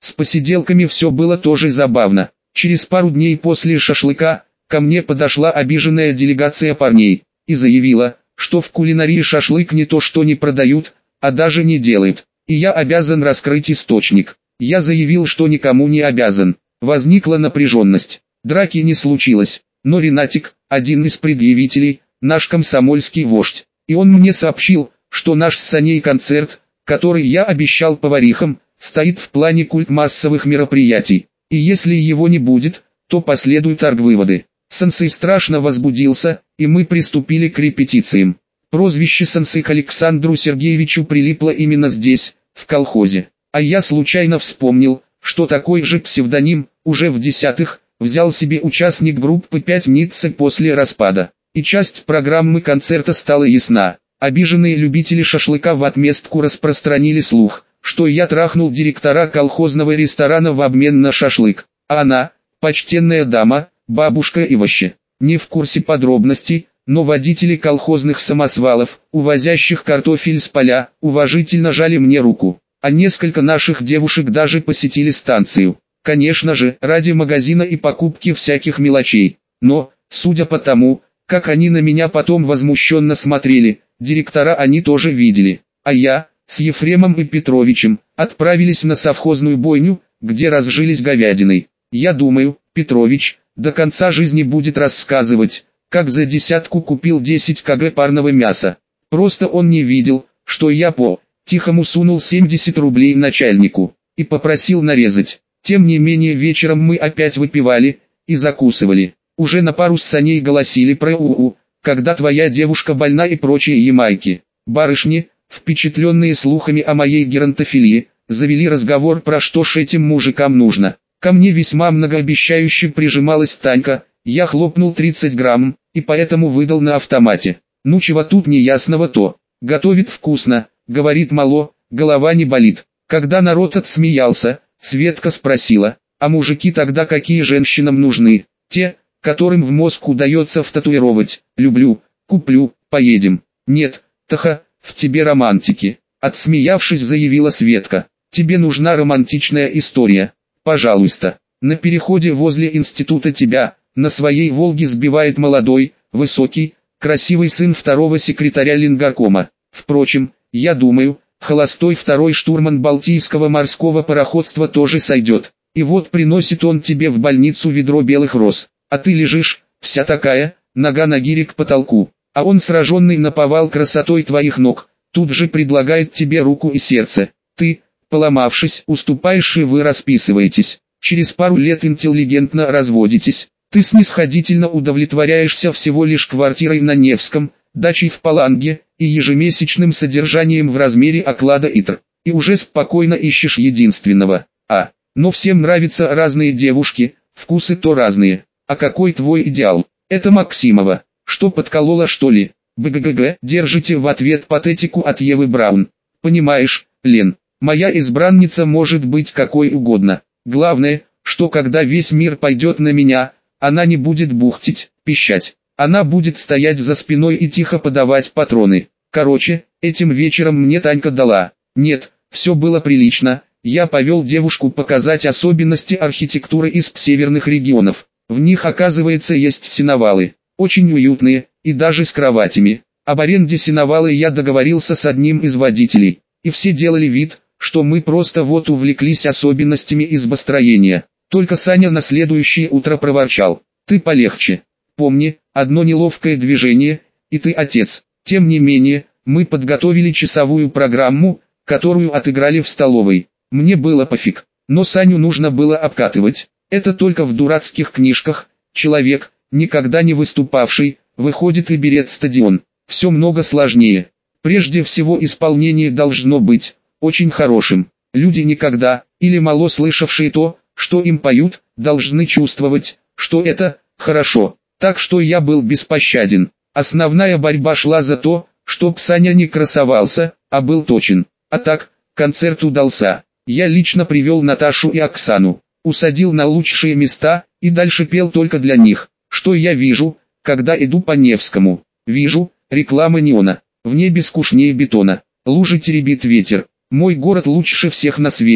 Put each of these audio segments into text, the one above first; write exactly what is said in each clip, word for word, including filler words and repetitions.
С посиделками все было тоже забавно. Через пару дней после шашлыка ко мне подошла обиженная делегация парней и заявила, что в кулинарии шашлык не то что не продают, а даже не делают, и я обязан раскрыть источник. Я заявил, что никому не обязан. Возникла напряженность. Драки не случилось, но Ренатик, один из предъявителей, наш комсомольский вождь, и он мне сообщил, что наш с Саней концерт, который я обещал поварихам, стоит в плане культ массовых мероприятий, и если его не будет, то последуют аргвыводы. Сенсей страшно возбудился, и мы приступили к репетициям. Прозвище сенсей к Александру Сергеевичу прилипло именно здесь, в колхозе, а я случайно вспомнил, что такой же псевдоним, уже в десятых, взял себе участник группы «Пять Ницце» после распада, и часть программы концерта стала ясна. Обиженные любители шашлыка в отместку распространили слух, что я трахнул директора колхозного ресторана в обмен на шашлык, а она, почтенная дама, бабушка и вообще, не в курсе подробностей, но водители колхозных самосвалов, увозящих картофель с поля, уважительно жали мне руку, а несколько наших девушек даже посетили станцию. Конечно же, ради магазина и покупки всяких мелочей, но, судя по тому, как они на меня потом возмущенно смотрели, директора они тоже видели, а я, с Ефремом и Петровичем, отправились на совхозную бойню, где разжились говядиной. Я думаю, Петрович до конца жизни будет рассказывать, как за десятку купил десять килограммов парного мяса. Просто он не видел, что я по-тихому сунул семьдесят рублей начальнику и попросил нарезать. Тем не менее вечером мы опять выпивали и закусывали. Уже на пару с Саней голосили про УУ, когда твоя девушка больна и прочие ямайки. Барышни, впечатленные слухами о моей геронтофилии, завели разговор про что ж этим мужикам нужно. Ко мне весьма многообещающе прижималась Танька, я хлопнул тридцать грамм, и поэтому выдал на автомате. Ну чего тут неясного то, готовит вкусно, говорит мало, голова не болит. Когда народ отсмеялся, Светка спросила, а мужики тогда какие женщинам нужны? Те, которым в мозг удается втатуировать, люблю, куплю, поедем. Нет, Таха, в тебе романтики, отсмеявшись заявила Светка. Тебе нужна романтичная история, пожалуйста. На переходе возле института тебя, на своей Волге сбивает молодой, высокий, красивый сын второго секретаря Ленгоркома. Впрочем, я думаю, холостой второй штурман Балтийского морского пароходства тоже сойдет. И вот приносит он тебе в больницу ведро белых роз, а ты лежишь, вся такая, нога на гире к потолку, а он, сраженный наповал красотой твоих ног, тут же предлагает тебе руку и сердце. Ты, поломавшись, уступаешь и вы расписываетесь. Через пару лет интеллигентно разводитесь. Ты снисходительно удовлетворяешься всего лишь квартирой на Невском, дачей в Паланге и ежемесячным содержанием в размере оклада ИТР. И уже спокойно ищешь единственного. А, но всем нравятся разные девушки, вкусы то разные. А какой твой идеал? Это Максимова. Что, подколола что ли? БГГГ, держите в ответ патетику от Евы Браун. Понимаешь, Лен, моя избранница может быть какой угодно. Главное, что когда весь мир пойдет на меня, она не будет бухтить, пищать. Она будет стоять за спиной и тихо подавать патроны. Короче, этим вечером мне Танька дала. Нет, все было прилично. Я повел девушку показать особенности архитектуры из северных регионов. В них, оказывается, есть сеновалы. Очень уютные, и даже с кроватями. Об аренде сеновала я договорился с одним из водителей. И все делали вид, что мы просто вот увлеклись особенностями избостроения. Только Саня на следующее утро проворчал: ты полегче. Помни, одно неловкое движение, и ты отец. Тем не менее, мы подготовили часовую программу, которую отыграли в столовой. Мне было пофиг, но Саню нужно было обкатывать. Это только в дурацких книжках человек, никогда не выступавший, выходит и берет стадион. Все много сложнее. Прежде всего исполнение должно быть очень хорошим. Люди никогда, или мало слышавшие то, что им поют, должны чувствовать, что это хорошо. Так что я был беспощаден. Основная борьба шла за то, чтоб Саня не красовался, а был точен. А так, концерт удался. Я лично привел Наташу и Оксану, усадил на лучшие места, и дальше пел только для них. Что я вижу, когда иду по Невскому? Вижу, реклама неона, в небе скучнее бетона, лужи теребит ветер. Мой город лучше всех на свете.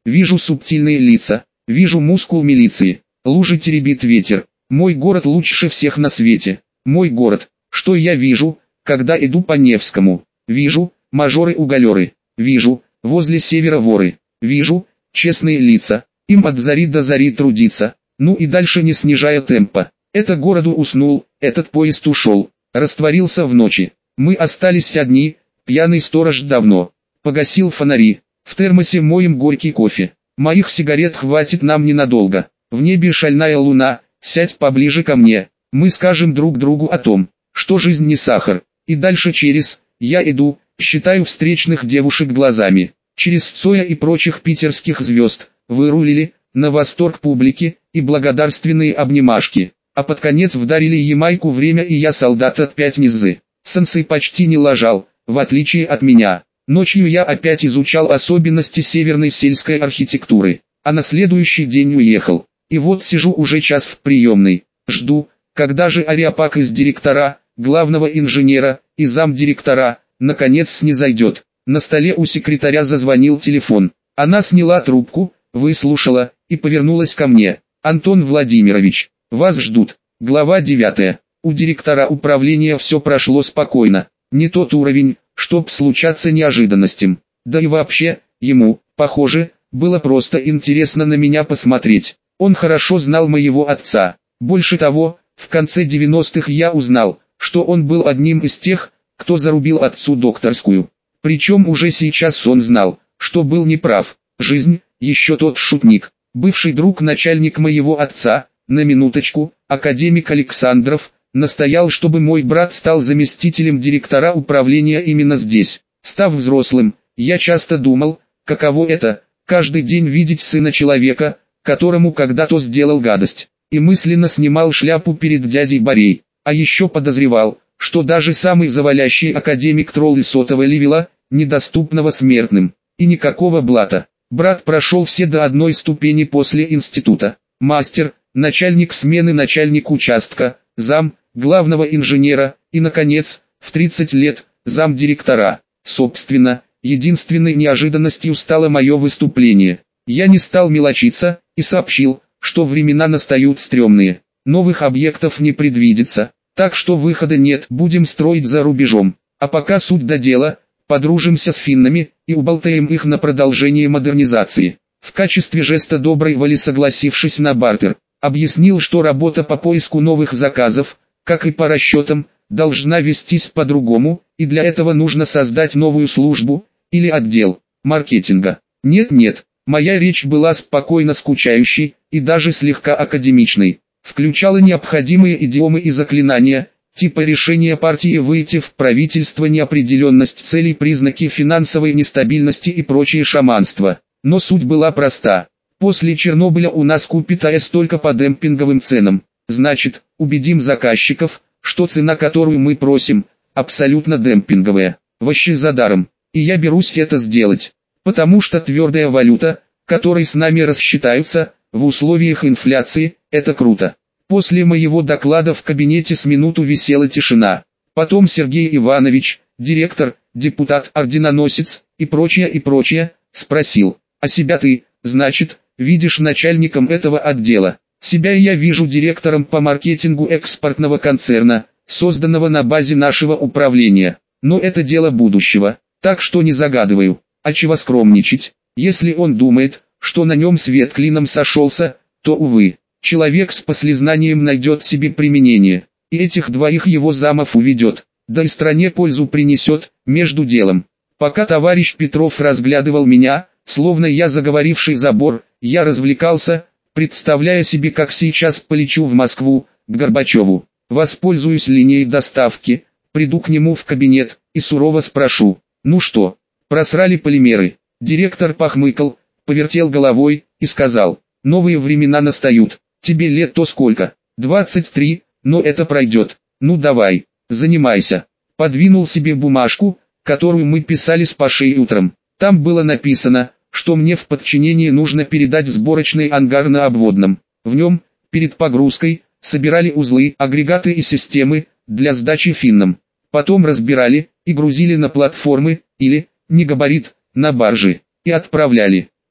Вижу субтильные лица, вижу мускул милиции. Лужи теребит ветер. Мой город лучше всех на свете. Мой город. Что я вижу, когда иду по Невскому? Вижу, мажоры-уголеры. Вижу, возле севера воры. Вижу, честные лица. Им от зари до зари трудиться. Ну и дальше не снижая темпа. Это городу уснул, этот поезд ушел. Растворился в ночи. Мы остались одни, пьяный сторож давно погасил фонари. В термосе моем горький кофе. Моих сигарет хватит нам ненадолго. В небе шальная луна, сядь поближе ко мне. Мы скажем друг другу о том, что жизнь не сахар. И дальше через, я иду, считаю встречных девушек глазами. Через Цоя и прочих питерских звезд, вырулили, на восторг публики, и благодарственные обнимашки. А под конец вдарили Ямайку время и я солдат от пять низы. Сенсей почти не лажал, в отличие от меня. Ночью я опять изучал особенности северной сельской архитектуры, а на следующий день уехал. И вот сижу уже час в приемной, жду, когда же Ариапак из директора, главного инженера и замдиректора, наконец снизойдет. На столе у секретаря зазвонил телефон. Она сняла трубку, выслушала и повернулась ко мне. «Антон Владимирович, вас ждут». Глава девятая. У директора управления все прошло спокойно. Не тот уровень, чтоб случаться неожиданностям. Да и вообще, ему, похоже, было просто интересно на меня посмотреть. Он хорошо знал моего отца. Больше того, в конце девяностых я узнал, что он был одним из тех, кто зарубил отцу докторскую. Причем уже сейчас он знал, что был неправ. Жизнь, еще тот шутник, бывший друг начальник моего отца, на минуточку, академик Александров, настоял, чтобы мой брат стал заместителем директора управления именно здесь. Став взрослым, я часто думал, каково это, каждый день видеть сына человека, которому когда-то сделал гадость, и мысленно снимал шляпу перед дядей Борей. А еще подозревал, что даже самый завалящий академик тролль сотого левела, недоступного смертным, и никакого блата. Брат прошел все до одной ступени после института. Мастер, начальник смены, начальник участка, зам, главного инженера, и, наконец, в тридцать лет, замдиректора. Собственно, единственной неожиданностью стало мое выступление. Я не стал мелочиться, и сообщил, что времена настают стрёмные. Новых объектов не предвидится, так что выхода нет, будем строить за рубежом. А пока суть до дела, подружимся с финнами, и уболтаем их на продолжение модернизации. В качестве жеста доброй воли согласившись на бартер, объяснил, что работа по поиску новых заказов, как и по расчетам, должна вестись по-другому, и для этого нужно создать новую службу, или отдел, маркетинга. Нет-нет, моя речь была спокойно скучающей, и даже слегка академичной. Включала необходимые идиомы и заклинания, типа решения партии выйти в правительство, неопределенность целей, признаки финансовой нестабильности и прочее шаманство. Но суть была проста. После Чернобыля у нас купит АЭС только по демпинговым ценам. Значит, убедим заказчиков, что цена, которую мы просим, абсолютно демпинговая. Вообще за даром. И я берусь это сделать. Потому что твердая валюта, которой с нами рассчитаются, в условиях инфляции, это круто. После моего доклада в кабинете с минуту висела тишина. Потом Сергей Иванович, директор, депутат, орденоносец, и прочее и прочее, спросил: «А себя ты, значит, видишь начальником этого отдела?» «Себя я вижу директором по маркетингу экспортного концерна, созданного на базе нашего управления. Но это дело будущего, так что не загадываю. А чего скромничать? Если он думает, что на нем свет клином сошелся, то, увы, человек с послезнанием найдет себе применение, и этих двоих его замов уведет, да и стране пользу принесет, между делом». Пока товарищ Петров разглядывал меня, словно я заговоривший забор, я развлекался, представляя себе, как сейчас полечу в Москву, к Горбачеву. Воспользуюсь линией доставки, приду к нему в кабинет, и сурово спрошу: «Ну что, просрали полимеры?» Директор похмыкал, повертел головой, и сказал: «Новые времена настают. Тебе лет-то сколько?» «двадцать три, но это пройдет. Ну давай, занимайся». Подвинул себе бумажку, которую мы писали с Пашей утром. Там было написано, что мне в подчинение нужно передать сборочный ангар на обводном. В нем, перед погрузкой, собирали узлы, агрегаты и системы, для сдачи финнам. Потом разбирали, и грузили на платформы, или, не габарит, на баржи, и отправляли.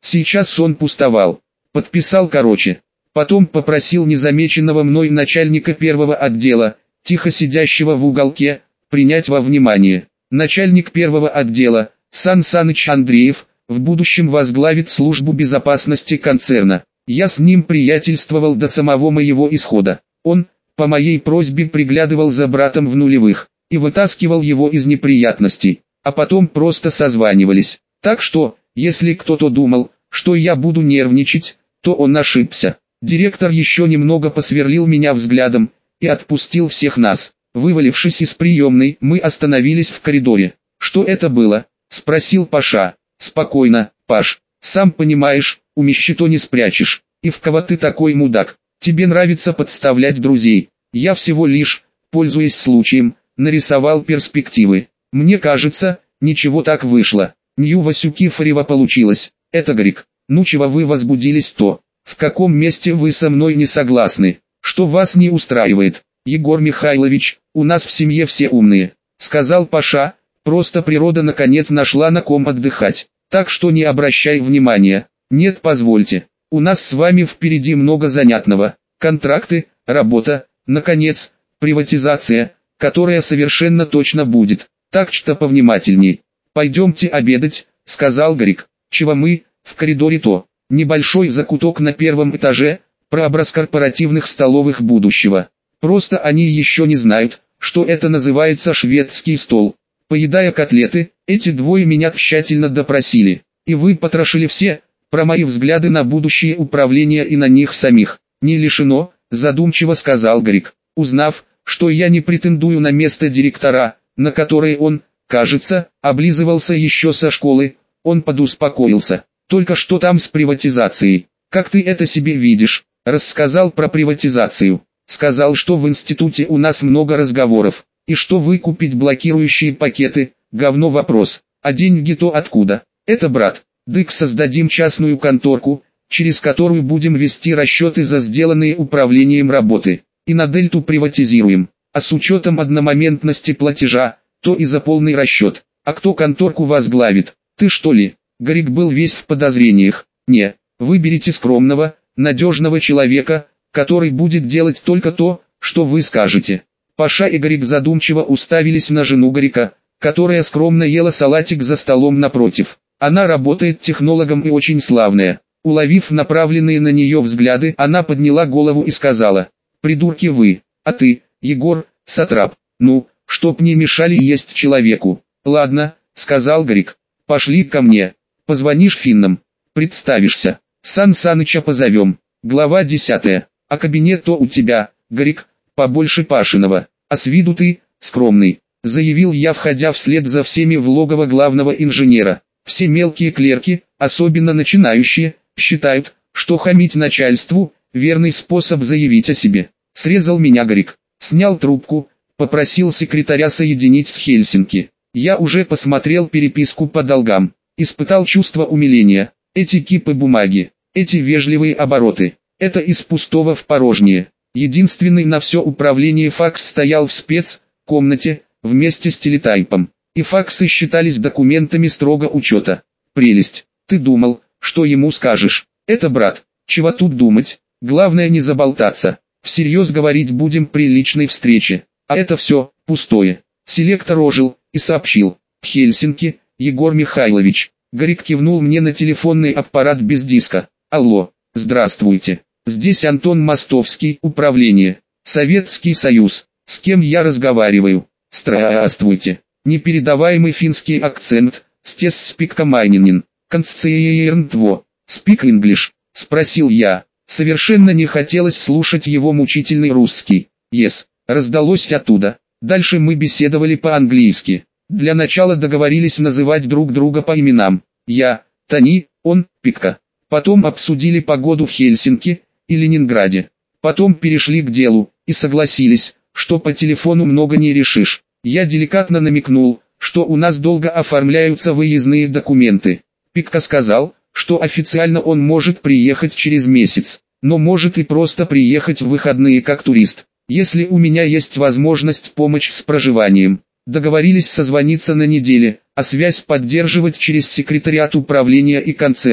Сейчас он пустовал. Подписал короче. Потом попросил незамеченного мной начальника первого отдела, тихо сидящего в уголке, принять во внимание. Начальник первого отдела, Сан Саныч Андреев, в будущем возглавит службу безопасности концерна. Я с ним приятельствовал до самого моего исхода. Он, по моей просьбе, приглядывал за братом в нулевых и вытаскивал его из неприятностей, а потом просто созванивались. Так что, если кто-то думал, что я буду нервничать, то он ошибся. Директор еще немного посверлил меня взглядом и отпустил всех нас. Вывалившись из приемной, мы остановились в коридоре. «Что это было?» – спросил Паша. «Спокойно, Паш. Сам понимаешь, у Мещито не спрячешь. И в кого ты такой мудак? Тебе нравится подставлять друзей. Я всего лишь, пользуясь случаем, нарисовал перспективы. Мне кажется, ничего так вышло. Нью Васюкифорева получилось. Это Грик. Ну чего вы возбудились-то? В каком месте вы со мной не согласны? Что вас не устраивает? Егор Михайлович, у нас в семье все умные», — сказал Паша. «Просто природа наконец нашла на ком отдыхать. Так что не обращай внимания. Нет, позвольте. У нас с вами впереди много занятного. Контракты, работа, наконец, приватизация, которая совершенно точно будет. Так что повнимательней. Пойдемте обедать», — сказал Грик. «Чего мы, в коридоре-то? Небольшой закуток на первом этаже, прообраз корпоративных столовых будущего. Просто они еще не знают, что это называется шведский стол». Поедая котлеты, эти двое меня тщательно допросили. «И вы потрошили все, про мои взгляды на будущее управление и на них самих». «Не лишено», задумчиво сказал Грик. «Узнав, что я не претендую на место директора, на которое он, кажется, облизывался еще со школы, он подуспокоился. Только что там с приватизацией? Как ты это себе видишь?» Рассказал про приватизацию. Сказал, что в институте у нас много разговоров. И что выкупить блокирующие пакеты, говно вопрос. А деньги-то откуда? Это, брат, дык создадим частную конторку, через которую будем вести расчеты за сделанные управлением работы. И на дельту приватизируем. А с учетом одномоментности платежа, то и за полный расчет. А кто конторку возглавит? Ты что ли? Грик был весь в подозрениях. Не, выберите скромного, надежного человека, который будет делать только то, что вы скажете. Паша и Грик задумчиво уставились на жену Грика, которая скромно ела салатик за столом напротив. Она работает технологом и очень славная. Уловив направленные на нее взгляды, она подняла голову и сказала: «Придурки вы, а ты, Егор, сатрап, ну, чтоб не мешали есть человеку». «Ладно», — сказал Грик, — «пошли ко мне. Позвонишь финнам, представишься. Сан Саныча позовем». Глава десятая. «А кабинет-то у тебя, Грик, побольше Пашиного, а с виду ты, скромный», — заявил я, входя вслед за всеми в логово главного инженера. Все мелкие клерки, особенно начинающие, считают, что хамить начальству — верный способ заявить о себе. Срезал меня Грик, снял трубку, попросил секретаря соединить с Хельсинки. Я уже посмотрел переписку по долгам, испытал чувство умиления. Эти кипы бумаги, эти вежливые обороты, это из пустого в порожнее. Единственный на все управление факс стоял в спецкомнате, вместе с телетайпом. И факсы считались документами строго учета. Прелесть. Ты думал, что ему скажешь? Это, брат, чего тут думать? Главное не заболтаться. Всерьез говорить будем при личной встрече. А это все, пустое. Селектор ожил и сообщил: «В Хельсинки, Егор Михайлович». Грик кивнул мне на телефонный аппарат без диска. «Алло, здравствуйте. Здесь Антон Мостовский, управление. Советский Союз. С кем я разговариваю?» «Здравствуйте». Непередаваемый финский акцент, стес спика майнинин, концеернтво, спик English, спросил я. Совершенно не хотелось слушать его мучительный русский. Yes, раздалось оттуда. Дальше мы беседовали по-английски. Для начала договорились называть друг друга по именам. Я, Тони, он, Пикка. Потом обсудили погоду в Хельсинки и Ленинграде. Потом перешли к делу и согласились, что по телефону много не решишь. Я деликатно намекнул, что у нас долго оформляются выездные документы. Пикка сказал, что официально он может приехать через месяц, но может и просто приехать в выходные как турист, если у меня есть возможность помочь с проживанием. Договорились созвониться на неделе, а связь поддерживать через секретариат управления и концерна.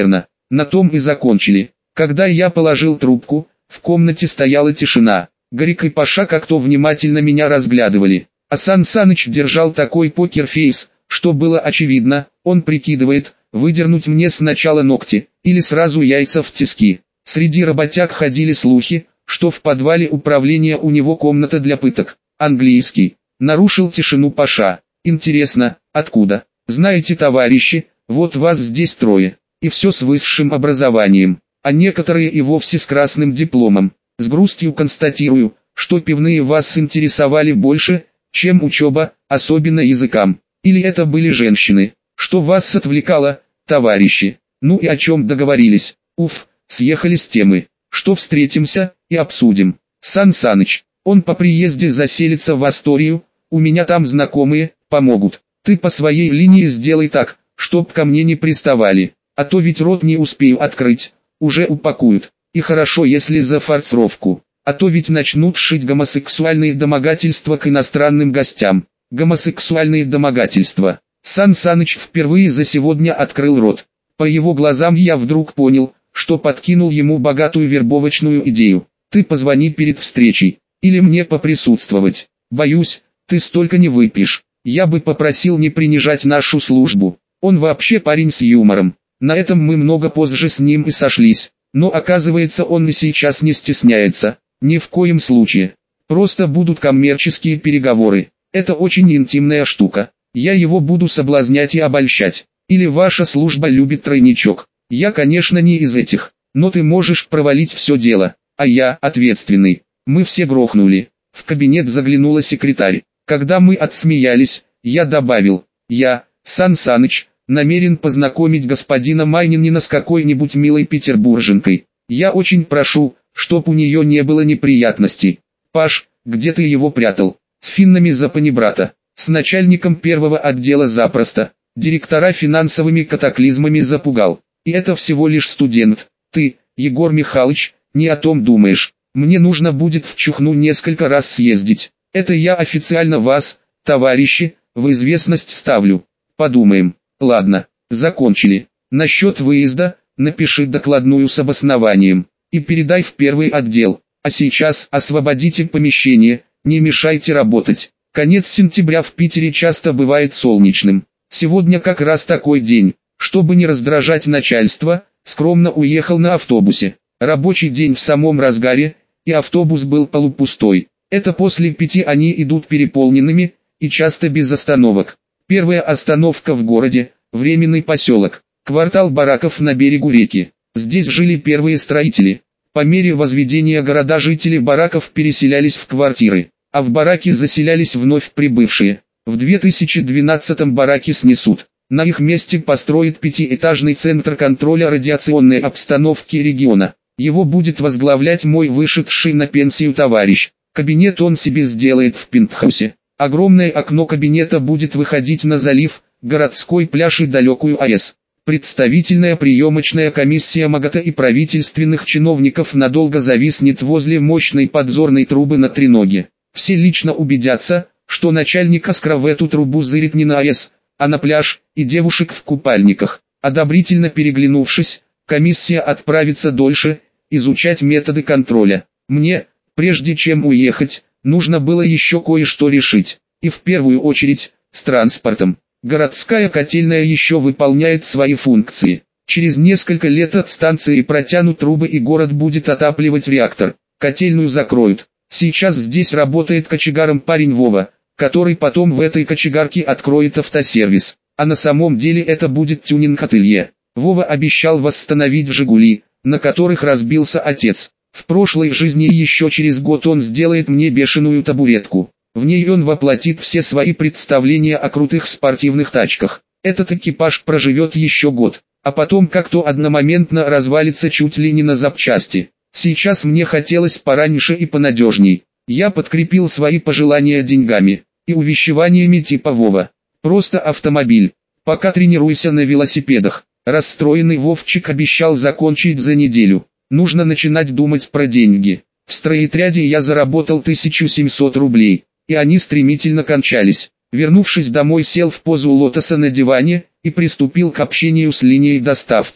На том и закончили. Когда я положил трубку, в комнате стояла тишина. Гарик и Паша как-то внимательно меня разглядывали. Асан Саныч держал такой покерфейс, что было очевидно, он прикидывает, выдернуть мне сначала ногти, или сразу яйца в тиски. Среди работяг ходили слухи, что в подвале управления у него комната для пыток. Английский. Нарушил тишину Паша. Интересно, откуда? Знаете, товарищи, вот вас здесь трое, и все с высшим образованием, а некоторые и вовсе с красным дипломом. С грустью констатирую, что пивные вас интересовали больше, чем учеба, особенно языкам. Или это были женщины? Что вас отвлекало, товарищи? Ну и о чем договорились? Уф, съехали с темы. Что встретимся и обсудим. Сан Саныч, он по приезде заселится в Асторию, у меня там знакомые, помогут. Ты по своей линии сделай так, чтоб ко мне не приставали, а то ведь рот не успею открыть, уже упакуют. И хорошо, если за форцовку, а то ведь начнут шить гомосексуальные домогательства к иностранным гостям. Гомосексуальные домогательства. Сан Саныч впервые за сегодня открыл рот. По его глазам я вдруг понял, что подкинул ему богатую вербовочную идею. Ты позвони перед встречей, или мне поприсутствовать. Боюсь, ты столько не выпьешь. Я бы попросил не принижать нашу службу. Он вообще парень с юмором. На этом мы много позже с ним и сошлись. Но оказывается, он и сейчас не стесняется. Ни в коем случае. Просто будут коммерческие переговоры. Это очень интимная штука. Я его буду соблазнять и обольщать. Или ваша служба любит тройничок. Я, конечно, не из этих. Но ты можешь провалить все дело. А я ответственный. Мы все грохнули. В кабинет заглянула секретарь. Когда мы отсмеялись, я добавил: я, Сан Саныч, намерен познакомить господина Майнинина с какой-нибудь милой петербурженкой. Я очень прошу, чтоб у нее не было неприятностей. Паш, где ты его прятал? С финнами за панибрата. С начальником первого отдела запросто. Директора финансовыми катаклизмами запугал. И это всего лишь студент. Ты, Егор Михайлович, не о том думаешь. Мне нужно будет в Чухну несколько раз съездить. Это я официально вас, товарищи, в известность ставлю. Подумаем. Ладно, закончили. Насчет выезда, напиши докладную с обоснованием. И передай в первый отдел. А сейчас освободите помещение, не мешайте работать. Конец сентября в Питере часто бывает солнечным. Сегодня как раз такой день. Чтобы не раздражать начальство, скромно уехал на автобусе. Рабочий день в самом разгаре, и автобус был полупустой. Это после пяти они идут переполненными, и часто без остановок. Первая остановка в городе, временный поселок, квартал бараков на берегу реки. Здесь жили первые строители. По мере возведения города жители бараков переселялись в квартиры, а в бараки заселялись вновь прибывшие. В две тысячи двенадцатом бараки снесут. На их месте построят пятиэтажный центр контроля радиационной обстановки региона. Его будет возглавлять мой вышедший на пенсию товарищ. Кабинет он себе сделает в пентхаусе. Огромное окно кабинета будет выходить на залив, городской пляж и далекую АЭС. Представительная приемочная комиссия МАГАТА и правительственных чиновников надолго зависнет возле мощной подзорной трубы на треноге. Все лично убедятся, что начальник Оскара в эту трубу зырит не на АЭС, а на пляж, и девушек в купальниках. Одобрительно переглянувшись, комиссия отправится дольше, изучать методы контроля. Мне, прежде чем уехать, нужно было еще кое-что решить. И в первую очередь, с транспортом. Городская котельная еще выполняет свои функции. Через несколько лет от станции протянут трубы и город будет отапливать реактор. Котельную закроют. Сейчас здесь работает кочегаром парень Вова, который потом в этой кочегарке откроет автосервис. А на самом деле это будет тюнинг-ателье. Вова обещал восстановить «Жигули», на которых разбился отец. В прошлой жизни еще через год он сделает мне бешеную табуретку. В ней он воплотит все свои представления о крутых спортивных тачках. Этот экипаж проживет еще год, а потом как-то одномоментно развалится чуть ли не на запчасти. Сейчас мне хотелось пораньше и понадежней. Я подкрепил свои пожелания деньгами и увещеваниями типа Вова. Просто автомобиль. Пока тренируйся на велосипедах. Расстроенный Вовчик обещал закончить за неделю. Нужно начинать думать про деньги. В стройотряде я заработал тысячу семьсот рублей, и они стремительно кончались. Вернувшись домой, сел в позу лотоса на диване и приступил к общению с линией доставки.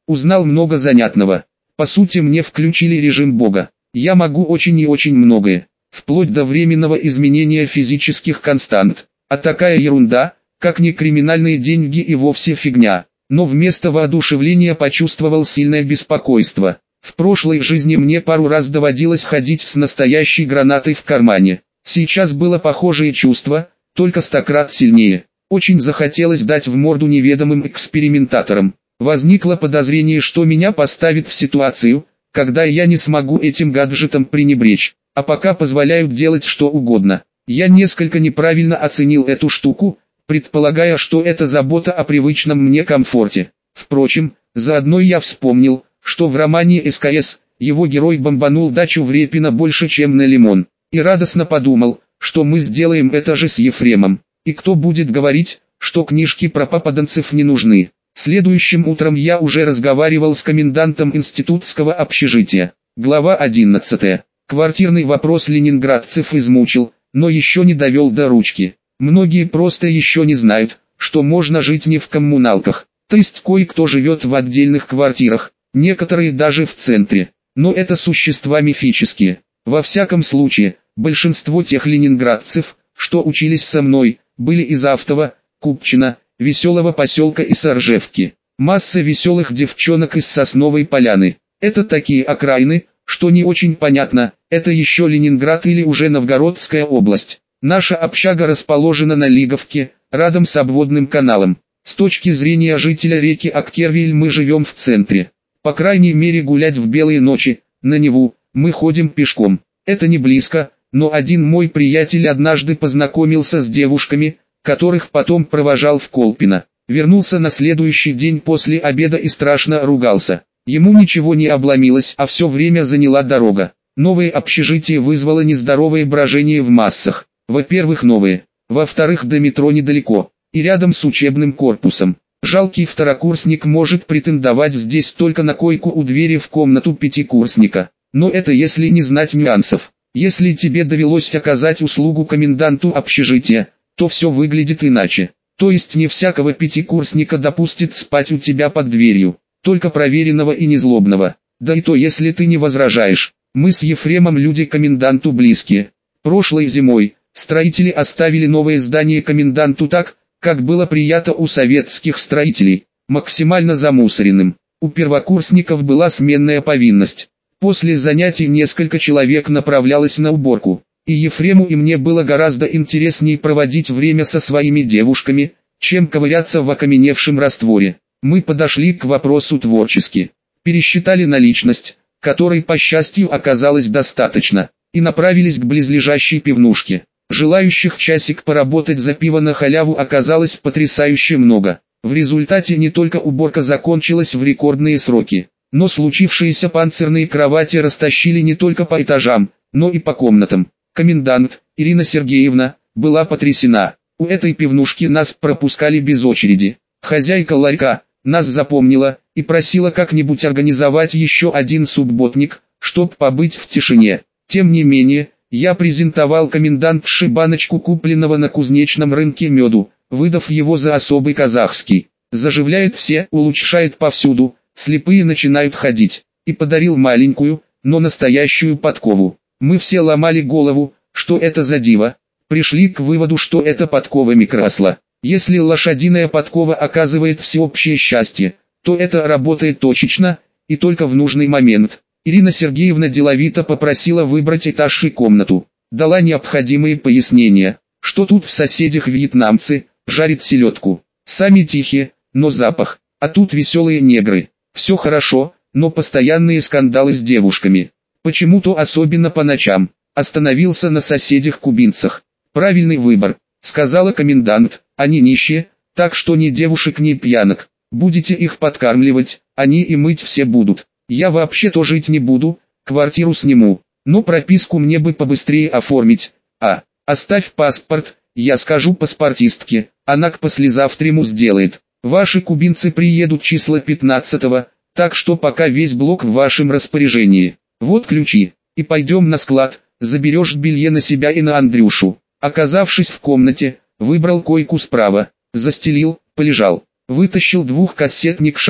Узнал много занятного. По сути, мне включили режим Бога. Я могу очень и очень многое, вплоть до временного изменения физических констант. А такая ерунда, как не криминальные деньги, и вовсе фигня. Но вместо воодушевления почувствовал сильное беспокойство. В прошлой жизни мне пару раз доводилось ходить с настоящей гранатой в кармане. Сейчас было похожее чувство, только стократ сильнее. Очень захотелось дать в морду неведомым экспериментаторам. Возникло подозрение, что меня поставят в ситуацию, когда я не смогу этим гаджетом пренебречь, а пока позволяют делать что угодно. Я несколько неправильно оценил эту штуку, предполагая, что это забота о привычном мне комфорте. Впрочем, заодно я вспомнил, что в романе эс ка эс его герой бомбанул дачу в Репино больше, чем на лимон, и радостно подумал, что мы сделаем это же с Ефремом. И кто будет говорить, что книжки про попаданцев не нужны? Следующим утром я уже разговаривал с комендантом институтского общежития. Глава одиннадцатая. Квартирный вопрос ленинградцев измучил, но еще не довел до ручки. Многие просто еще не знают, что можно жить не в коммуналках. То есть кое-кто живет в отдельных квартирах, некоторые даже в центре. Но это существа мифические. Во всяком случае, большинство тех ленинградцев, что учились со мной, были из Автова, Купчино, Веселого поселка и Саржевки. Масса веселых девчонок из Сосновой Поляны. Это такие окраины, что не очень понятно, это еще Ленинград или уже Новгородская область. Наша общага расположена на Лиговке, рядом с обводным каналом. С точки зрения жителя реки Аккервиль мы живем в центре. По крайней мере, гулять в белые ночи, на Неву, мы ходим пешком. Это не близко, но один мой приятель однажды познакомился с девушками, которых потом провожал в Колпино. Вернулся на следующий день после обеда и страшно ругался. Ему ничего не обломилось, а все время заняла дорога. Новое общежитие вызвало нездоровое брожение в массах. Во-первых, новые. Во-вторых, до метро недалеко. И рядом с учебным корпусом. Жалкий второкурсник может претендовать здесь только на койку у двери в комнату пятикурсника. Но это если не знать нюансов. Если тебе довелось оказать услугу коменданту общежития, то все выглядит иначе. То есть не всякого пятикурсника допустит спать у тебя под дверью, только проверенного и незлобного. Да и то, если ты не возражаешь. Мы с Ефремом люди коменданту близкие. Прошлой зимой строители оставили новое здание коменданту так, как было принято у советских строителей, максимально замусоренным. У первокурсников была сменная повинность. После занятий несколько человек направлялось на уборку. И Ефрему и мне было гораздо интереснее проводить время со своими девушками, чем ковыряться в окаменевшем растворе. Мы подошли к вопросу творчески. Пересчитали наличность, которой по счастью оказалось достаточно, и направились к близлежащей пивнушке. Желающих часик поработать за пиво на халяву оказалось потрясающе много. В результате не только уборка закончилась в рекордные сроки, но случившиеся панцирные кровати растащили не только по этажам, но и по комнатам. Комендант, Ирина Сергеевна, была потрясена. У этой пивнушки нас пропускали без очереди. Хозяйка ларька нас запомнила и просила как-нибудь организовать еще один субботник, чтоб побыть в тишине. Тем не менее, я презентовал комендантше баночку купленного на кузнечном рынке меду, выдав его за особый казахский. Заживляет все, улучшает повсюду, слепые начинают ходить. И подарил маленькую, но настоящую подкову. Мы все ломали голову, что это за диво. Пришли к выводу, что это подкова микросла. Если лошадиная подкова оказывает всеобщее счастье, то это работает точечно, и только в нужный момент. Ирина Сергеевна деловито попросила выбрать этаж и комнату. Дала необходимые пояснения, что тут в соседях вьетнамцы, жарят селедку. Сами тихие, но запах, а тут веселые негры. Все хорошо, но постоянные скандалы с девушками. Почему-то особенно по ночам. Остановился на соседях-кубинцах. Правильный выбор, сказала комендант, они нищие, так что ни девушек, ни пьянок. Будете их подкармливать, они и мыть все будут. Я вообще-то жить не буду, квартиру сниму, но прописку мне бы побыстрее оформить. А, оставь паспорт, я скажу паспортистке, она к послезавтраму сделает. Ваши кубинцы приедут числа пятнадцатого, так что пока весь блок в вашем распоряжении. Вот ключи, и пойдем на склад, заберешь белье на себя и на Андрюшу. Оказавшись в комнате, выбрал койку справа, застелил, полежал, вытащил двухкассетник Шарп,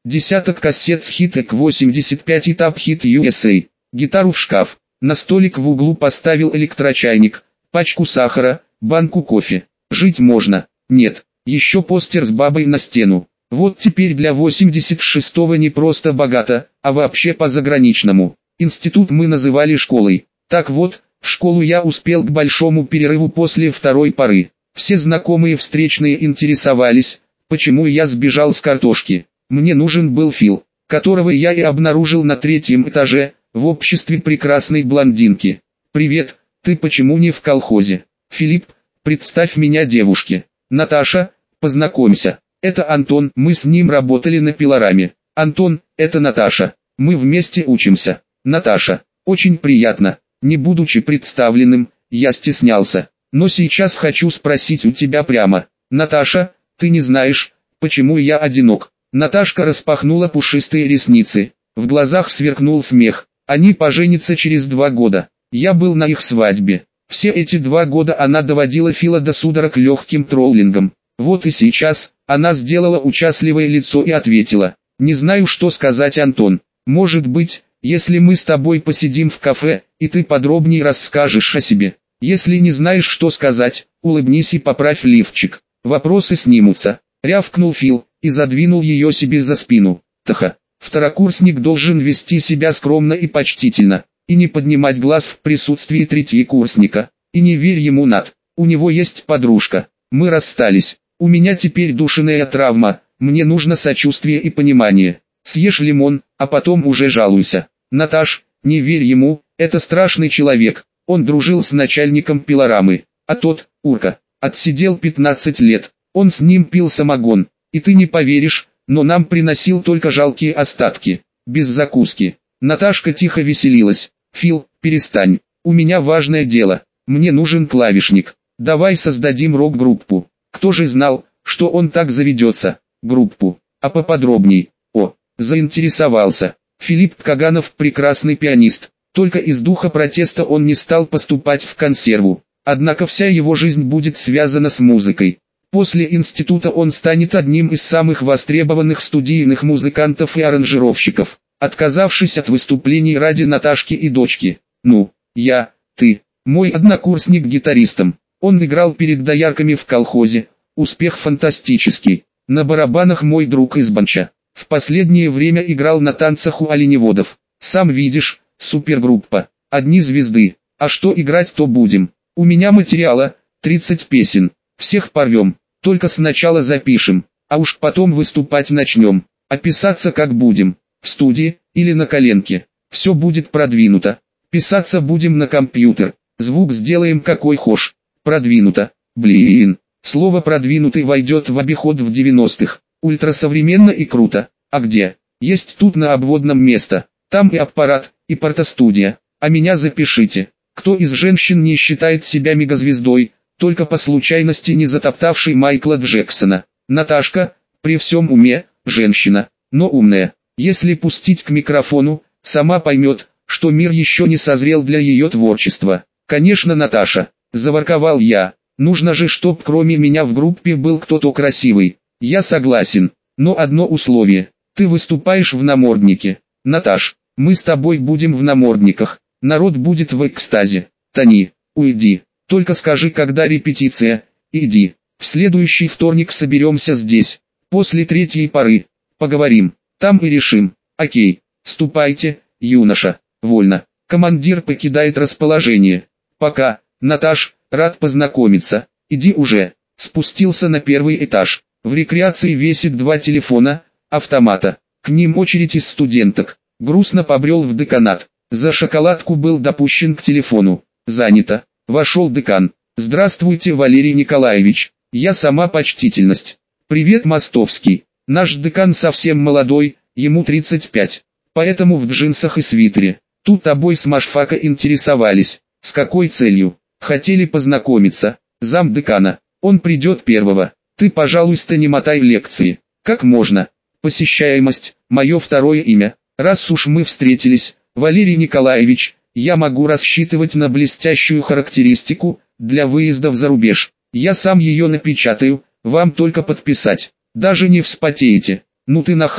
десяток кассет с хит восемьдесят пять и Top Hit ю эс эй, гитару в шкаф, на столик в углу поставил электрочайник, пачку сахара, банку кофе. Жить можно. Нет, еще постер с бабой на стену. Вот теперь для восемьдесят шестого не просто богато, а вообще по-заграничному. Институт мы называли школой. Так вот, в школу я успел к большому перерыву после второй пары. Все знакомые встречные интересовались, почему я сбежал с картошки. Мне нужен был Фил, которого я и обнаружил на третьем этаже, в обществе прекрасной блондинки. «Привет, ты почему не в колхозе?» «Филипп, представь меня девушке». «Наташа, познакомься, это Антон, мы с ним работали на пилораме». «Антон, это Наташа, мы вместе учимся». «Наташа, очень приятно». Не будучи представленным, я стеснялся. Но сейчас хочу спросить у тебя прямо. «Наташа, ты не знаешь, почему я одинок?» Наташка распахнула пушистые ресницы. В глазах сверкнул смех. Они поженятся через два года. Я был на их свадьбе. Все эти два года она доводила Фила до судорог легким троллингом. Вот и сейчас, она сделала участливое лицо и ответила. «Не знаю, что сказать, Антон. Может быть, если мы с тобой посидим в кафе, и ты подробнее расскажешь о себе. Если не знаешь, что сказать, улыбнись и поправь лифчик. Вопросы снимутся», — рявкнул Фил, и задвинул ее себе за спину. «Таха, второкурсник должен вести себя скромно и почтительно, и не поднимать глаз в присутствии третьекурсника. И не верь ему, Над, у него есть подружка. Мы расстались, у меня теперь душевная травма, мне нужно сочувствие и понимание. Съешь лимон, а потом уже жалуйся. Наташ, не верь ему, это страшный человек, он дружил с начальником пилорамы, а тот, урка, отсидел пятнадцать лет, он с ним пил самогон, и ты не поверишь, но нам приносил только жалкие остатки, без закуски». Наташка тихо веселилась. «Фил, перестань, у меня важное дело, мне нужен клавишник, давай создадим рок-группу». Кто же знал, что он так заведется, группу, а поподробней. О, заинтересовался. Филипп Каганов прекрасный пианист, только из духа протеста он не стал поступать в консерву, однако вся его жизнь будет связана с музыкой. После института он станет одним из самых востребованных студийных музыкантов и аранжировщиков, отказавшись от выступлений ради Наташки и дочки. Ну, я, ты, мой однокурсник гитаристом. Он играл перед доярками в колхозе, успех фантастический. На барабанах мой друг из Банча. В последнее время играл на танцах у оленеводов. Сам видишь, супергруппа, одни звезды. А что играть, то будем. У меня материала, тридцать песен. Всех порвем, только сначала запишем, а уж потом выступать начнем. Описаться как будем, в студии или на коленке. Все будет продвинуто. Писаться будем на компьютер, звук сделаем какой хошь. Продвинуто, блин, слово продвинутый войдет в обиход в девяностых. Ультрасовременно и круто. А где? Есть тут на обводном место. Там и аппарат, и портостудия. А меня запишите. Кто из женщин не считает себя мегазвездой, только по случайности не затоптавшей Майкла Джексона? Наташка, при всем уме, женщина, но умная. Если пустить к микрофону, сама поймет, что мир еще не созрел для ее творчества. Конечно, Наташа, заворковал я. Нужно же, чтоб кроме меня в группе был кто-то красивый. Я согласен, но одно условие. Ты выступаешь в наморднике. Наташ, мы с тобой будем в намордниках. Народ будет в экстазе. Тони, уйди. Только скажи, когда репетиция. Иди. В следующий вторник соберемся здесь. После третьей поры. Поговорим. Там и решим. Окей. Ступайте, юноша. Вольно. Командир покидает расположение. Пока, Наташ, рад познакомиться. Иди уже. Спустился на первый этаж. В рекреации весит два телефона, автомата. К ним очередь из студенток. Грустно побрел в деканат. За шоколадку был допущен к телефону. Занято. Вошел декан. «Здравствуйте, Валерий Николаевич. Я сама почтительность». «Привет, Мостовский. Наш декан совсем молодой, ему тридцать пять. Поэтому в джинсах и свитере. Тут тобой с машфака интересовались. С какой целью? Хотели познакомиться. Зам декана. Он придет первого. Ты, пожалуйста, не мотай лекции. Как можно? Посещаемость, мое второе имя. Раз уж мы встретились, Валерий Николаевич, я могу рассчитывать на блестящую характеристику для выезда в зарубеж. Я сам ее напечатаю, вам только подписать. Даже не вспотеете. Ну ты нахал.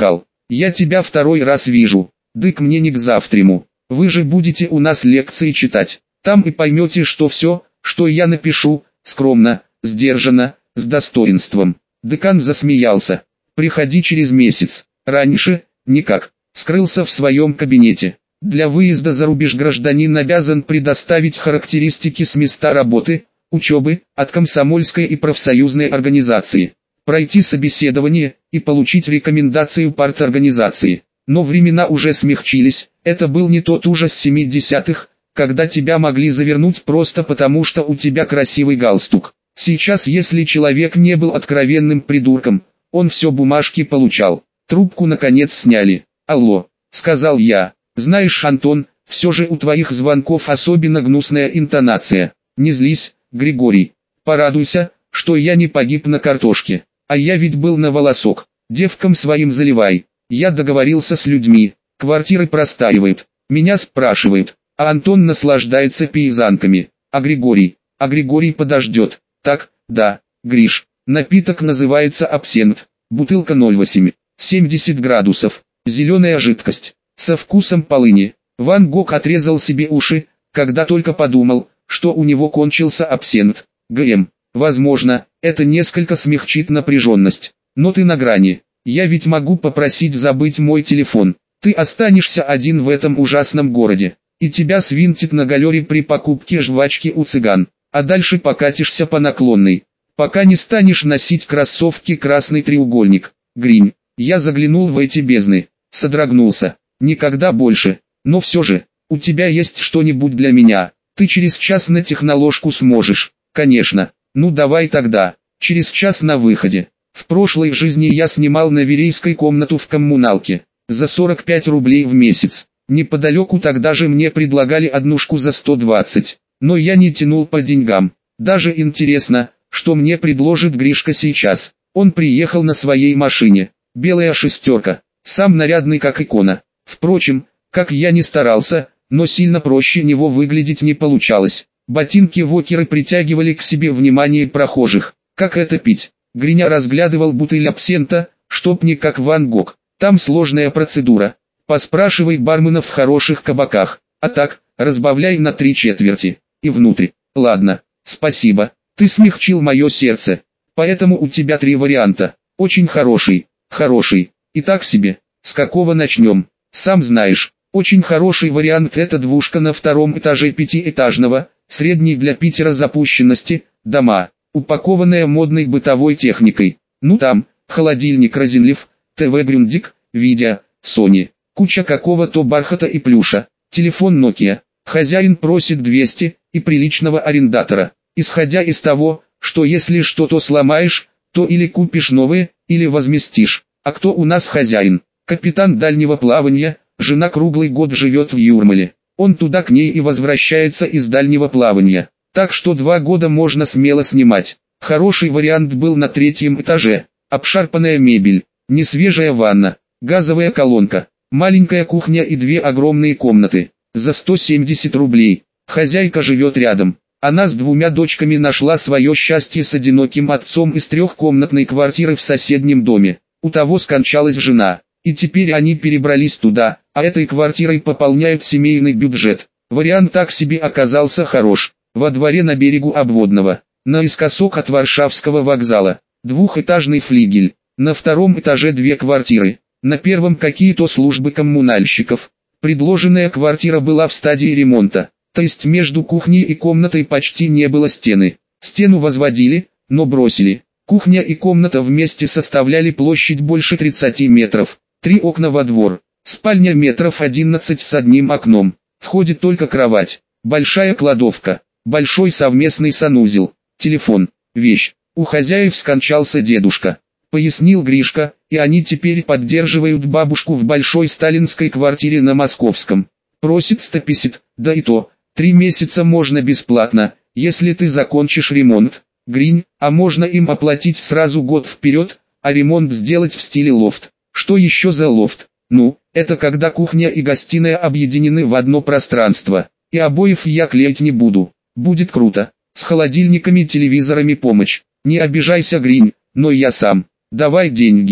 Я тебя второй раз вижу. Дык мне не к завтраму. Вы же будете у нас лекции читать. Там и поймете, что все, что я напишу, скромно, сдержанно, с достоинством. Декан засмеялся. Приходи через месяц. Раньше, никак. Скрылся в своем кабинете. Для выезда за рубеж гражданин обязан предоставить характеристики с места работы, учебы, от комсомольской и профсоюзной организации, пройти собеседование и получить рекомендацию парторганизации. Но времена уже смягчились, это был не тот ужас семидесятых, когда тебя могли завернуть просто потому, что у тебя красивый галстук. Сейчас, если человек не был откровенным придурком, он все бумажки получал. Трубку наконец сняли. «Алло», — сказал я. «Знаешь, Антон, все же у твоих звонков особенно гнусная интонация. Не злись, Григорий. Порадуйся, что я не погиб на картошке. А я ведь был на волосок. Девкам своим заливай. Я договорился с людьми. Квартиры простаивают. Меня спрашивают. А Антон наслаждается пейзанками. А Григорий? А Григорий подождет. Так, да, Гриш. Напиток называется абсент. Бутылка ноль восемь. семьдесят градусов. Зеленая жидкость. Со вкусом полыни. Ван Гог отрезал себе уши, когда только подумал, что у него кончился абсент. ГМ. Возможно, это несколько смягчит напряженность. Но ты на грани. Я ведь могу попросить забыть мой телефон. Ты останешься один в этом ужасном городе. И тебя свинтит на галере при покупке жвачки у цыган. А дальше покатишься по наклонной. Пока не станешь носить кроссовки красный треугольник. Гринь. Я заглянул в эти бездны. Содрогнулся. Никогда больше. Но все же, у тебя есть что-нибудь для меня. Ты через час на техноложку сможешь. Конечно. Ну давай тогда. Через час на выходе. В прошлой жизни я снимал на Верейской комнату в коммуналке. За сорок пять рублей в месяц. Неподалеку тогда же мне предлагали однушку за сто двадцать. Но я не тянул по деньгам. Даже интересно, что мне предложит Гришка сейчас. Он приехал на своей машине. Белая шестерка. Сам нарядный как икона. Впрочем, как я ни старался, но сильно проще него выглядеть не получалось. Ботинки-вокеры притягивали к себе внимание прохожих. Как это пить? Гриня разглядывал бутыль абсента, чтоб не как Ван Гог. Там сложная процедура. Поспрашивай барменов в хороших кабаках. А так, разбавляй на три четверти. И внутрь. Ладно, спасибо. Ты смягчил мое сердце. Поэтому у тебя три варианта. Очень хороший, хороший, и так себе. С какого начнем? Сам знаешь. Очень хороший вариант — это двушка на втором этаже пятиэтажного, средней для Питера запущенности, дома, упакованная модной бытовой техникой. Ну там, холодильник Розенлев, ТВ Грюндик, видео, Sony, куча какого-то бархата и плюша, телефон Nokia. Хозяин просит двести, и приличного арендатора. Исходя из того, что если что-то сломаешь, то или купишь новые, или возместишь. А кто у нас хозяин? Капитан дальнего плавания, жена круглый год живет в Юрмале. Он туда к ней и возвращается из дальнего плавания. Так что два года можно смело снимать. Хороший вариант был на третьем этаже. Обшарпанная мебель, несвежая ванна, газовая колонка, маленькая кухня и две огромные комнаты. За сто семьдесят рублей. Хозяйка живет рядом. Она с двумя дочками нашла свое счастье с одиноким отцом из трехкомнатной квартиры в соседнем доме. У того скончалась жена, и теперь они перебрались туда, а этой квартирой пополняют семейный бюджет. Вариант так себе оказался хорош. Во дворе на берегу Обводного, наискосок от Варшавского вокзала, двухэтажный флигель, на втором этаже две квартиры, на первом какие-то службы коммунальщиков. Предложенная квартира была в стадии ремонта. То есть между кухней и комнатой почти не было стены. Стену возводили, но бросили. Кухня и комната вместе составляли площадь больше тридцати метров. Три окна во двор. Спальня метров одиннадцать с одним окном. Входит только кровать. Большая кладовка. Большой совместный санузел. Телефон. Вещь. У хозяев скончался дедушка. Пояснил Гришка, и они теперь поддерживают бабушку в большой сталинской квартире на Московском. Просит сто пятьдесят, да и то. Три месяца можно бесплатно, если ты закончишь ремонт, Гринь, а можно им оплатить сразу год вперед, а ремонт сделать в стиле лофт. Что еще за лофт? Ну, это когда кухня и гостиная объединены в одно пространство. И обоев я клеить не буду. Будет круто. С холодильниками, телевизорами помощь. Не обижайся, Гринь, но я сам. Давай деньги.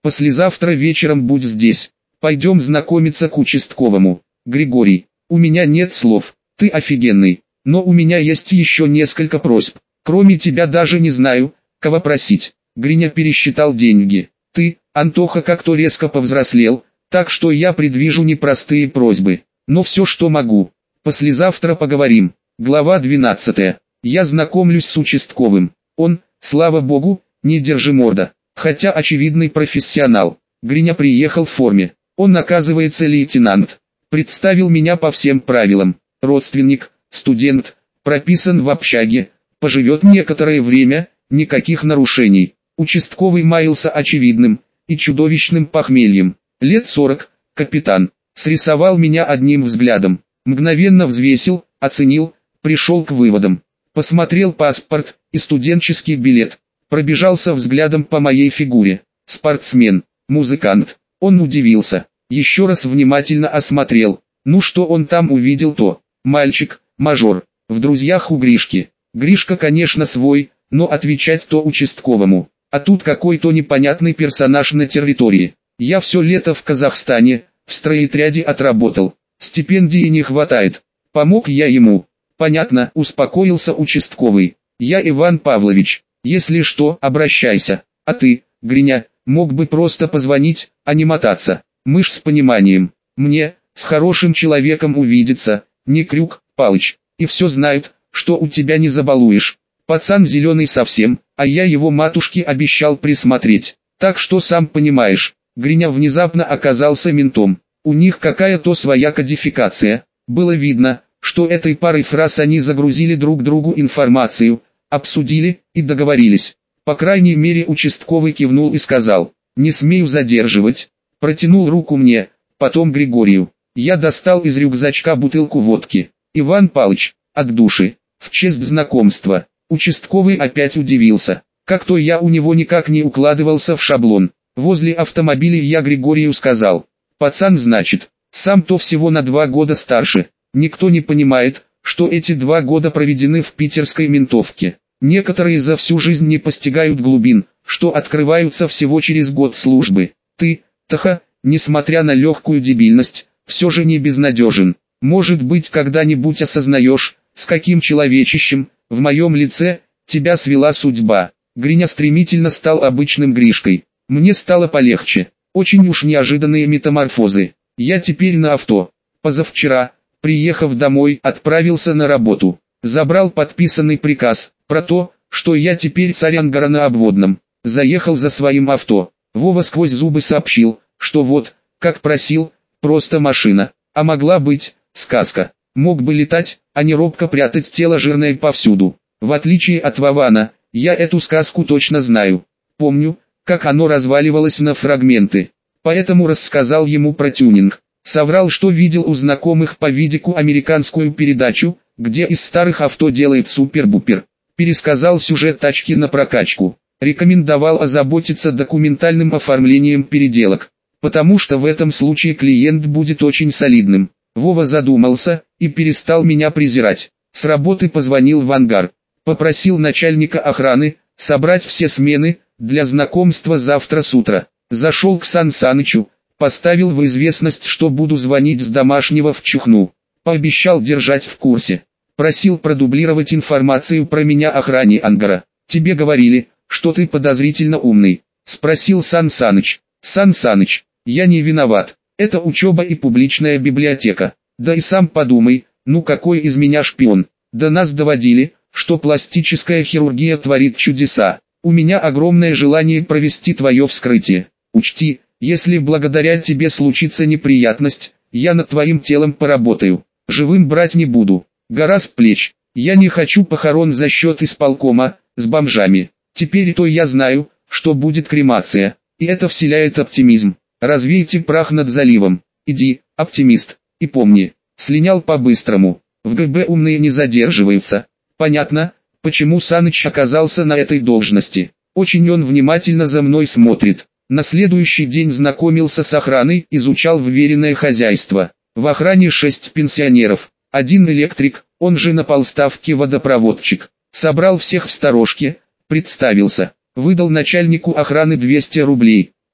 Послезавтра вечером будь здесь. Пойдем знакомиться к участковому. Григорий, у меня нет слов, ты офигенный, но у меня есть еще несколько просьб. Кроме тебя даже не знаю, кого просить. Гриня пересчитал деньги. Ты, Антоха, как-то резко повзрослел, так что я предвижу непростые просьбы. Но все, что могу. Послезавтра поговорим. Глава двенадцатая. Я знакомлюсь с участковым. Он, слава богу, не держи морда. Хотя очевидный профессионал. Гриня приехал в форме. Он, оказывается, лейтенант. Представил меня по всем правилам. Родственник, студент, прописан в общаге, поживет некоторое время, никаких нарушений. Участковый маялся очевидным и чудовищным похмельем. Лет сорок, капитан. Срисовал меня одним взглядом. Мгновенно взвесил, оценил, пришел к выводам. Посмотрел паспорт и студенческий билет. Пробежался взглядом по моей фигуре. Спортсмен, музыкант. Он удивился. Еще раз внимательно осмотрел. Ну что он там увидел, то? Мальчик, мажор, в друзьях у Гришки. Гришка, конечно, свой, но отвечать-то участковому. А тут какой-то непонятный персонаж на территории. Я все лето в Казахстане, в стройотряде отработал. Стипендии не хватает. Помог я ему. Понятно, успокоился участковый. Я Иван Павлович. Если что, обращайся. А ты, Гриня, мог бы просто позвонить, а не мотаться. Мы ж с пониманием. Мне, с хорошим человеком увидеться, не Крюк, Палыч. И все знают, что у тебя не забалуешь. Пацан зеленый совсем, а я его матушке обещал присмотреть. Так что сам понимаешь, Гриня внезапно оказался ментом. У них какая-то своя кодификация. Было видно, что этой парой фраз они загрузили друг другу информацию, обсудили и договорились. По крайней мере, участковый кивнул и сказал: «Не смею задерживать». Протянул руку мне, потом Григорию. Я достал из рюкзачка бутылку водки. «Иван Палыч, от души, в честь знакомства». Участковый опять удивился. Как-то я у него никак не укладывался в шаблон. Возле автомобиля я Григорию сказал: «Пацан, значит, сам-то всего на два года старше. Никто не понимает, что эти два года проведены в питерской ментовке. Некоторые за всю жизнь не постигают глубин, что открываются всего через год службы. Ты, Таха, несмотря на легкую дебильность, все же не безнадежен. Может быть, когда-нибудь осознаешь, с каким человечищем, в моем лице, тебя свела судьба». Гриня стремительно стал обычным Гришкой. Мне стало полегче. Очень уж неожиданные метаморфозы. Я теперь на авто. Позавчера, приехав домой, отправился на работу. Забрал подписанный приказ, про то, что я теперь царь Ангара на обводном. Заехал за своим авто. Вова сквозь зубы сообщил, что вот, как просил, просто машина. А могла быть, сказка. Мог бы летать, а не робко прятать тело жирное повсюду. В отличие от Вована, я эту сказку точно знаю. Помню, как оно разваливалось на фрагменты. Поэтому рассказал ему про тюнинг. Соврал, что видел у знакомых по видику американскую передачу, где из старых авто делает супер-бупер. Пересказал сюжет тачки на прокачку. Рекомендовал озаботиться документальным оформлением переделок, потому что в этом случае клиент будет очень солидным. Вова задумался и перестал меня презирать. С работы позвонил в ангар. Попросил начальника охраны собрать все смены для знакомства завтра с утра. Зашел к Сан Санычу, поставил в известность, что буду звонить с домашнего в Чухну. Пообещал держать в курсе. Просил продублировать информацию про меня охране ангара. «Тебе говорили, что ты подозрительно умный?» — спросил Сан Саныч. «Сан Саныч, я не виноват. Это учеба и публичная библиотека. Да и сам подумай, ну какой из меня шпион? До нас доводили, что пластическая хирургия творит чудеса. У меня огромное желание провести твое вскрытие. Учти, если благодаря тебе случится неприятность, я над твоим телом поработаю. Живым брать не буду. Гора с плеч. Я не хочу похорон за счет исполкома, с бомжами. Теперь-то я знаю, что будет кремация, и это вселяет оптимизм. Развейте прах над заливом. Иди, оптимист, и помни, слинял по-быстрому. В ГБ умные не задерживаются. Понятно, почему Саныч оказался на этой должности. Очень он внимательно за мной смотрит. На следующий день знакомился с охраной, изучал вверенное хозяйство. В охране шесть пенсионеров, один электрик, он же на полставке водопроводчик. Собрал всех в сторожке, представился, выдал начальнику охраны двести рублей.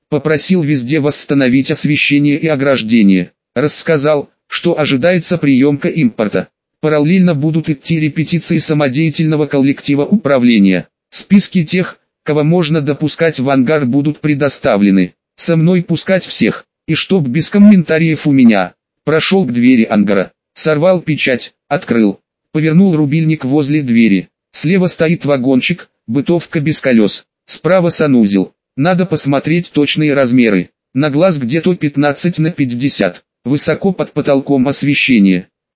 Попросил везде восстановить освещение и ограждение. Рассказал, что ожидается приемка импорта. Параллельно будут идти репетиции самодеятельного коллектива управления. Списки тех, кого можно допускать в ангар, будут предоставлены. Со мной пускать всех. И чтоб без комментариев у меня. Прошел к двери ангара. Сорвал печать, открыл. Повернул рубильник возле двери. Слева стоит вагончик, бытовка без колес. Справа санузел. Надо посмотреть точные размеры. На глаз где-то пятнадцать на пятьдесят. Высоко под потолком освещение.